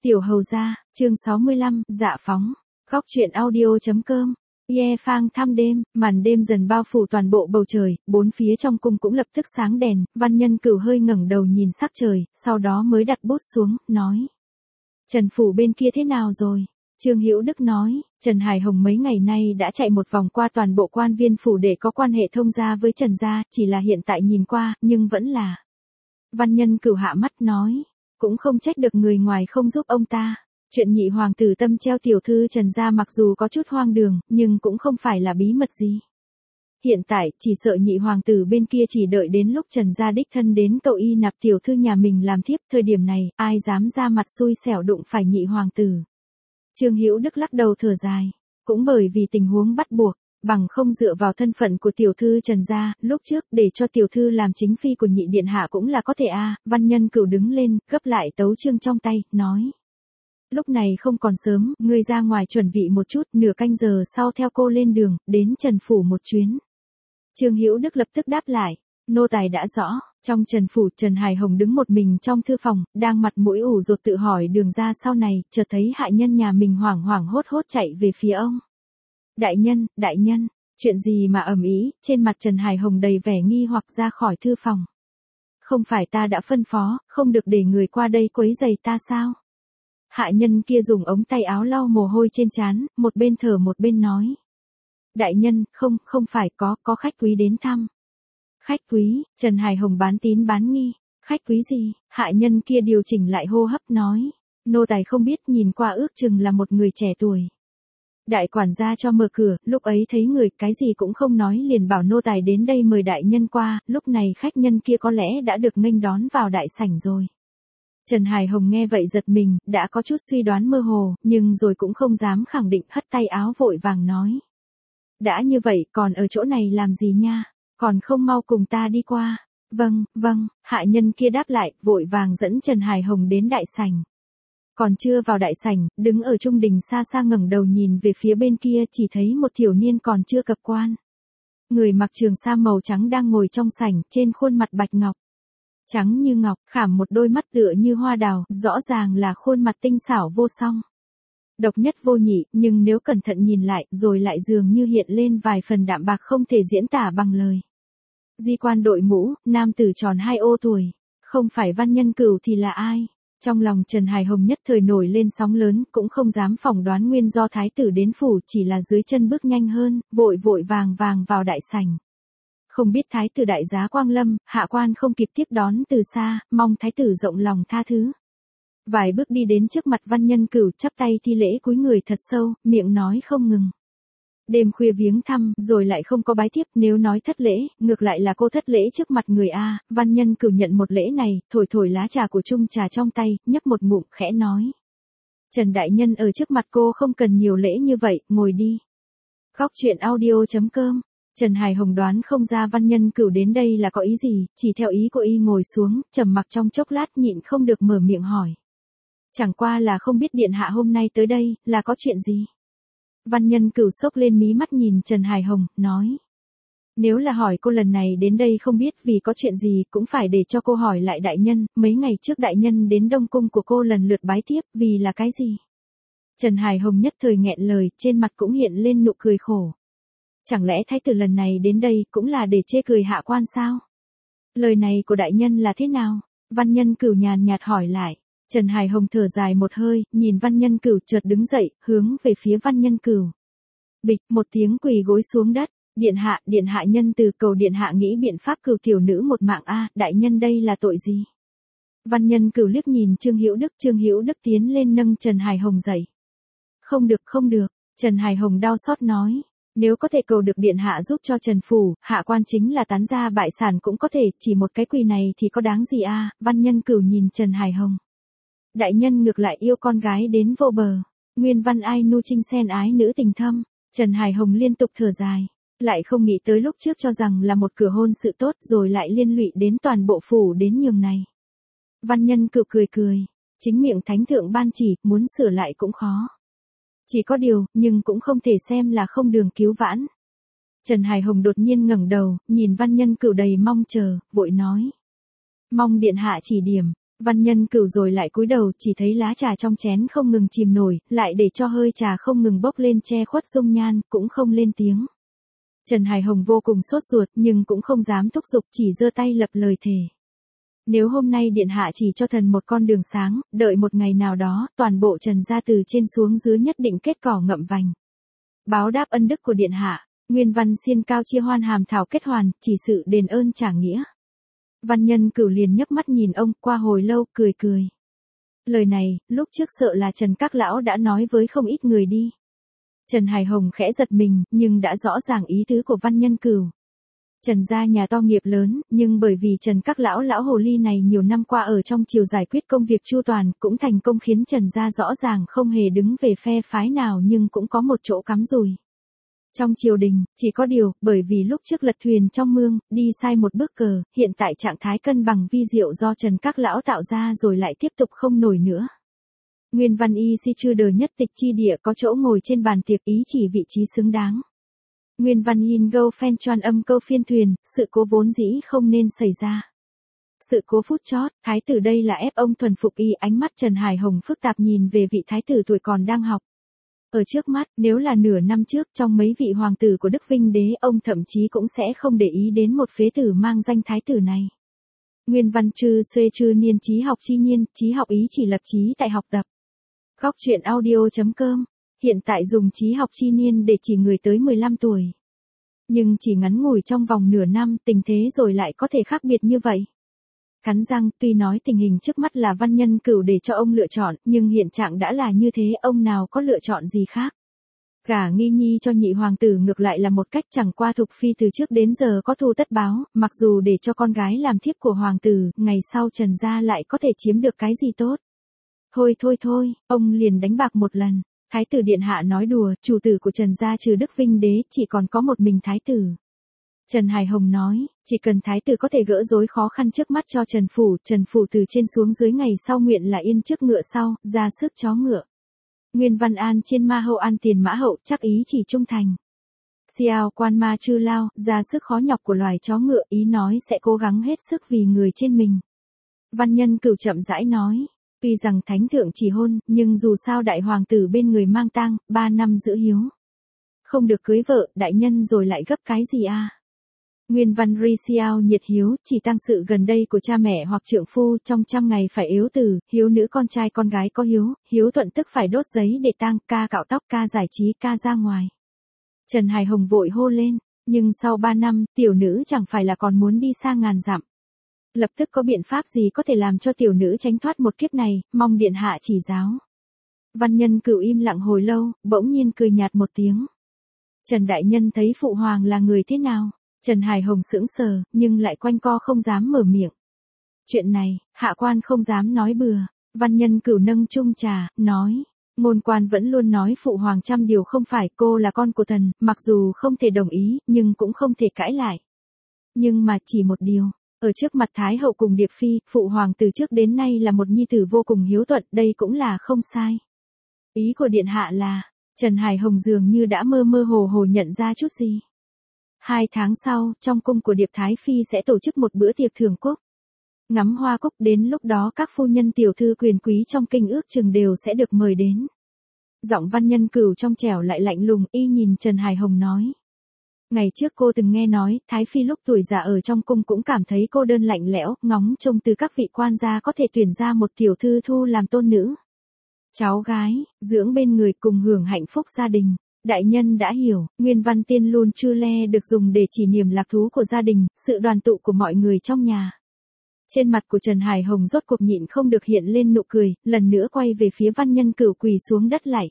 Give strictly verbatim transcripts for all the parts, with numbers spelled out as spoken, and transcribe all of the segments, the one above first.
Tiểu hầu gia, chương sáu mươi lăm, dạ phóng. Góc truyện audio.com. Ye phang thăm đêm, màn đêm dần bao phủ toàn bộ bầu trời, bốn phía trong cung cũng lập tức sáng đèn, Văn Nhân Cửu hơi ngẩng đầu nhìn sắc trời, sau đó mới đặt bút xuống, nói. Trần phủ bên kia thế nào rồi? Trương Hữu Đức nói, Trần Hải Hồng mấy ngày nay đã chạy một vòng qua toàn bộ quan viên phủ để có quan hệ thông gia với Trần gia, chỉ là hiện tại nhìn qua, nhưng vẫn là. Văn Nhân Cửu hạ mắt nói, cũng không trách được người ngoài không giúp ông ta. Chuyện nhị hoàng tử tâm treo tiểu thư Trần gia mặc dù có chút hoang đường, nhưng cũng không phải là bí mật gì. Hiện tại, chỉ sợ nhị hoàng tử bên kia chỉ đợi đến lúc Trần gia đích thân đến cậu y nạp tiểu thư nhà mình làm thiếp, thời điểm này, ai dám ra mặt xui xẻo đụng phải nhị hoàng tử. Trương Hữu Đức lắc đầu thở dài, cũng bởi vì tình huống bắt buộc, bằng không dựa vào thân phận của tiểu thư Trần gia, lúc trước để cho tiểu thư làm chính phi của nhị điện hạ cũng là có thể a. À. Văn Nhân Cửu đứng lên, gấp lại tấu chương trong tay, nói. Lúc này không còn sớm, ngươi ra ngoài chuẩn bị một chút, nửa canh giờ sau theo cô lên đường, đến Trần phủ một chuyến. Trương Hữu Đức lập tức đáp lại, nô tài đã rõ. Trong Trần phủ, Trần Hải Hồng đứng một mình trong thư phòng, đang mặt mũi ủ rột tự hỏi đường ra sau này, chợt thấy hạ nhân nhà mình hoảng hoảng hốt hốt chạy về phía ông. Đại nhân, đại nhân, chuyện gì mà ầm ĩ? Trên mặt Trần Hải Hồng đầy vẻ nghi hoặc ra khỏi thư phòng. Không phải ta đã phân phó, không được để người qua đây quấy rầy ta sao? Hạ nhân kia dùng ống tay áo lau mồ hôi trên trán, một bên thở một bên nói. Đại nhân, không, không phải có, có khách quý đến thăm. Khách quý, Trần Hải Hồng bán tín bán nghi. Khách quý gì? Hạ nhân kia điều chỉnh lại hô hấp nói. Nô tài không biết, nhìn qua ước chừng là một người trẻ tuổi. Đại quản gia cho mở cửa, lúc ấy thấy người, cái gì cũng không nói liền bảo nô tài đến đây mời đại nhân qua, lúc này khách nhân kia có lẽ đã được nghênh đón vào đại sảnh rồi. Trần Hải Hồng nghe vậy giật mình, đã có chút suy đoán mơ hồ, nhưng rồi cũng không dám khẳng định, hất tay áo vội vàng nói. Đã như vậy, còn ở chỗ này làm gì nha, còn không mau cùng ta đi qua. Vâng, vâng, hạ nhân kia đáp lại, vội vàng dẫn Trần Hải Hồng đến đại sảnh. Còn chưa vào đại sảnh, đứng ở trung đình xa xa ngẩng đầu nhìn về phía bên kia chỉ thấy một thiểu niên còn chưa cập quan. Người mặc trường sa màu trắng đang ngồi trong sảnh, trên khuôn mặt bạch ngọc. Trắng như ngọc, khảm một đôi mắt tựa như hoa đào, rõ ràng là khuôn mặt tinh xảo vô song. Độc nhất vô nhị, nhưng nếu cẩn thận nhìn lại, rồi lại dường như hiện lên vài phần đạm bạc không thể diễn tả bằng lời. Di quan đội mũ, nam tử tròn hai ô tuổi, không phải Văn Nhân Cửu thì là ai? Trong lòng Trần Hải Hồng nhất thời nổi lên sóng lớn, cũng không dám phỏng đoán nguyên do thái tử đến phủ, chỉ là dưới chân bước nhanh hơn, vội vội vàng vàng vào đại sảnh. Không biết thái tử đại giá quang lâm, hạ quan không kịp tiếp đón từ xa, mong thái tử rộng lòng tha thứ. Vài bước đi đến trước mặt Văn Nhân Cửu, chắp tay thi lễ cúi người thật sâu, miệng nói không ngừng. Đêm khuya viếng thăm, rồi lại không có bái tiếp, nếu nói thất lễ, ngược lại là cô thất lễ trước mặt người a. Văn Nhân Cửu nhận một lễ này, thổi thổi lá trà của chung trà trong tay, nhấp một ngụm, khẽ nói. Trần đại nhân ở trước mặt cô không cần nhiều lễ như vậy, ngồi đi. Góc truyện audio.com. Trần Hải Hồng đoán không ra Văn Nhân Cửu đến đây là có ý gì, chỉ theo ý của y ngồi xuống, trầm mặc trong chốc lát nhịn không được mở miệng hỏi. Chẳng qua là không biết điện hạ hôm nay tới đây, là có chuyện gì? Văn Nhân Cửu sốc lên mí mắt nhìn Trần Hải Hồng, nói. Nếu là hỏi cô lần này đến đây không biết vì có chuyện gì, cũng phải để cho cô hỏi lại đại nhân, mấy ngày trước đại nhân đến Đông Cung của cô lần lượt bái tiếp, vì là cái gì? Trần Hải Hồng nhất thời nghẹn lời, trên mặt cũng hiện lên nụ cười khổ. Chẳng lẽ thái tử lần này đến đây cũng là để chê cười hạ quan sao? Lời này của đại nhân là thế nào? Văn Nhân Cửu nhàn nhạt hỏi lại. Trần Hải Hồng thở dài một hơi, nhìn Văn Nhân Cửu chợt đứng dậy, hướng về phía Văn Nhân Cửu. Bịch, một tiếng quỳ gối xuống đất. Điện hạ, điện hạ nhân từ cầu điện hạ nghĩ biện pháp cửu tiểu nữ một mạng a, đại nhân đây là tội gì? Văn Nhân Cửu liếc nhìn Trương Hữu Đức, Trương Hữu Đức tiến lên nâng Trần Hải Hồng dậy. Không được, không được, Trần Hải Hồng đau xót nói. Nếu có thể cầu được điện hạ giúp cho Trần phủ, hạ quan chính là tán gia bại sản cũng có thể, chỉ một cái quỳ này thì có đáng gì a? Văn Nhân Cửu nhìn Trần Hải Hồng. Đại nhân ngược lại yêu con gái đến vô bờ. Nguyên văn ai nu trinh sen ái nữ tình thâm. Trần Hải Hồng liên tục thở dài. Lại không nghĩ tới lúc trước cho rằng là một cửa hôn sự tốt rồi lại liên lụy đến toàn bộ phủ đến nhường này. Văn Nhân Cửu cười cười. Chính miệng thánh thượng ban chỉ, muốn sửa lại cũng khó. Chỉ có điều, nhưng cũng không thể xem là không đường cứu vãn. Trần Hải Hồng đột nhiên ngẩng đầu, nhìn Văn Nhân Cửu đầy mong chờ, vội nói. Mong điện hạ chỉ điểm. Văn Nhân Cửu rồi lại cúi đầu, chỉ thấy lá trà trong chén không ngừng chìm nổi, lại để cho hơi trà không ngừng bốc lên che khuất dung nhan, cũng không lên tiếng. Trần Hải Hồng vô cùng sốt ruột nhưng cũng không dám thúc giục, chỉ giơ tay lập lời thề. Nếu hôm nay điện hạ chỉ cho thần một con đường sáng, đợi một ngày nào đó, toàn bộ Trần gia từ trên xuống dưới nhất định kết cỏ ngậm vành. Báo đáp ân đức của điện hạ, nguyên văn xiên cao chia hoan hàm thảo kết hoàn, chỉ sự đền ơn trả nghĩa. Văn Nhân Cửu liền nhấc mắt nhìn ông, qua hồi lâu, cười cười. Lời này, lúc trước sợ là Trần các lão đã nói với không ít người đi. Trần Hải Hồng khẽ giật mình, nhưng đã rõ ràng ý tứ của Văn Nhân Cửu. Trần gia nhà to nghiệp lớn, nhưng bởi vì Trần các lão lão hồ ly này nhiều năm qua ở trong triều giải quyết công việc chu toàn, cũng thành công khiến Trần gia rõ ràng không hề đứng về phe phái nào nhưng cũng có một chỗ cắm rùi. Trong triều đình, chỉ có điều, bởi vì lúc trước lật thuyền trong mương, đi sai một bước cờ, hiện tại trạng thái cân bằng vi diệu do Trần các lão tạo ra rồi lại tiếp tục không nổi nữa. Nguyên văn y si chư đời nhất tịch chi địa có chỗ ngồi trên bàn tiệc ý chỉ vị trí xứng đáng. Nguyên văn yin gâu phen choan âm câu phiên thuyền, sự cố vốn dĩ không nên xảy ra. Sự cố phút chót, thái tử đây là ép ông thuần phục y, ánh mắt Trần Hải Hồng phức tạp nhìn về vị thái tử tuổi còn đang học. Ở trước mắt, nếu là nửa năm trước trong mấy vị hoàng tử của Đức Vinh Đế, ông thậm chí cũng sẽ không để ý đến một phế tử mang danh thái tử này. Nguyên văn chư xuê chư niên trí học chi nhiên, trí học ý chỉ lập trí tại học tập. Góc truyện audio.com, hiện tại dùng trí học chi niên để chỉ người tới mười lăm tuổi. Nhưng chỉ ngắn ngủi trong vòng nửa năm, tình thế rồi lại có thể khác biệt như vậy. Cắn răng, tuy nói tình hình trước mắt là Văn Nhân Cửu để cho ông lựa chọn, nhưng hiện trạng đã là như thế, ông nào có lựa chọn gì khác. Gả Nghi Nhi cho nhị hoàng tử ngược lại là một cách, chẳng qua Thục Phi từ trước đến giờ có thù tất báo, mặc dù để cho con gái làm thiếp của hoàng tử, ngày sau Trần gia lại có thể chiếm được cái gì tốt. Thôi thôi thôi, ông liền đánh bạc một lần. Thái tử điện hạ nói đùa, chủ tử của Trần gia trừ Đức Vinh Đế chỉ còn có một mình thái tử. Trần Hải Hồng nói, chỉ cần thái tử có thể gỡ rối khó khăn trước mắt cho Trần Phủ, Trần Phủ từ trên xuống dưới ngày sau nguyện là yên trước ngựa sau, ra sức chó ngựa. Nguyên văn an trên ma hậu an tiền mã hậu, chắc ý chỉ trung thành. Xiao quan ma chư lao, ra sức khó nhọc của loài chó ngựa, ý nói sẽ cố gắng hết sức vì người trên mình. Văn Nhân Cửu chậm rãi nói, tuy rằng thánh thượng chỉ hôn, nhưng dù sao đại hoàng tử bên người mang tang, ba năm giữ hiếu. Không được cưới vợ, đại nhân rồi lại gấp cái gì à? Nguyên văn ri xiao nhiệt hiếu, chỉ tăng sự gần đây của cha mẹ hoặc trượng phu, trong trăm ngày phải yếu tử, hiếu nữ con trai con gái có hiếu, hiếu thuận tức phải đốt giấy để tang, ca cạo tóc, ca giải trí, ca ra ngoài. Trần Hải Hồng vội hô lên, nhưng sau ba năm, tiểu nữ chẳng phải là còn muốn đi xa ngàn dặm. Lập tức có biện pháp gì có thể làm cho tiểu nữ tránh thoát một kiếp này, mong điện hạ chỉ giáo. Văn Nhân Cửu im lặng hồi lâu, bỗng nhiên cười nhạt một tiếng. Trần đại nhân thấy phụ hoàng là người thế nào? Trần Hải Hồng sững sờ, nhưng lại quanh co không dám mở miệng. Chuyện này, hạ quan không dám nói bừa. Văn Nhân Cửu nâng chung trà, nói. Ngôn quan vẫn luôn nói phụ hoàng trăm điều không phải, cô là con của thần, mặc dù không thể đồng ý, nhưng cũng không thể cãi lại. Nhưng mà chỉ một điều, ở trước mặt Thái hậu cùng Điệp Phi, phụ hoàng từ trước đến nay là một nhi tử vô cùng hiếu thuận, đây cũng là không sai. Ý của điện hạ là, Trần Hải Hồng dường như đã mơ mơ hồ hồ nhận ra chút gì. Hai tháng sau, trong cung của Điệp Thái Phi sẽ tổ chức một bữa tiệc thưởng cúc. Ngắm hoa cúc, đến lúc đó các phu nhân tiểu thư quyền quý trong kinh ước chừng đều sẽ được mời đến. Giọng Văn Nhân Cửu trong trẻo lại lạnh lùng, y nhìn Trần Hải Hồng nói. Ngày trước cô từng nghe nói, Thái Phi lúc tuổi già ở trong cung cũng cảm thấy cô đơn lạnh lẽo, ngóng trông từ các vị quan gia có thể tuyển ra một tiểu thư thu làm tôn nữ. Cháu gái, dưỡng bên người cùng hưởng hạnh phúc gia đình. Đại nhân đã hiểu, nguyên văn tiên luôn chư le được dùng để chỉ niềm lạc thú của gia đình, sự đoàn tụ của mọi người trong nhà. Trên mặt của Trần Hải Hồng rốt cuộc nhịn không được hiện lên nụ cười, lần nữa quay về phía Văn Nhân Cửu quỳ xuống đất lạy.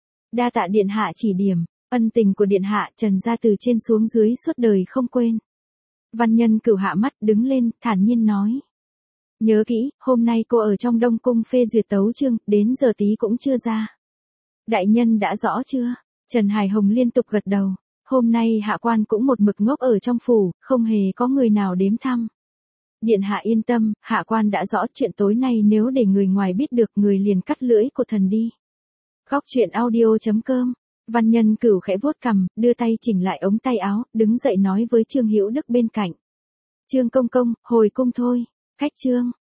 Đa tạ điện hạ chỉ điểm, ân tình của điện hạ Trần gia từ trên xuống dưới suốt đời không quên. Văn Nhân Cửu hạ mắt đứng lên, thản nhiên nói. Nhớ kỹ, hôm nay cô ở trong Đông Cung phê duyệt tấu chương, đến giờ tí cũng chưa ra. Đại nhân đã rõ chưa? Trần Hải Hồng liên tục gật đầu. Hôm nay hạ quan cũng một mực ngốc ở trong phủ, không hề có người nào đếm thăm. Điện hạ yên tâm, hạ quan đã rõ, chuyện tối nay nếu để người ngoài biết được, người liền cắt lưỡi của thần đi. Góc truyện audio.com, Văn Nhân Cửu khẽ vuốt cằm, đưa tay chỉnh lại ống tay áo, đứng dậy nói với Trương Hữu Đức bên cạnh. Trương công công, hồi cung thôi. Khách Trương.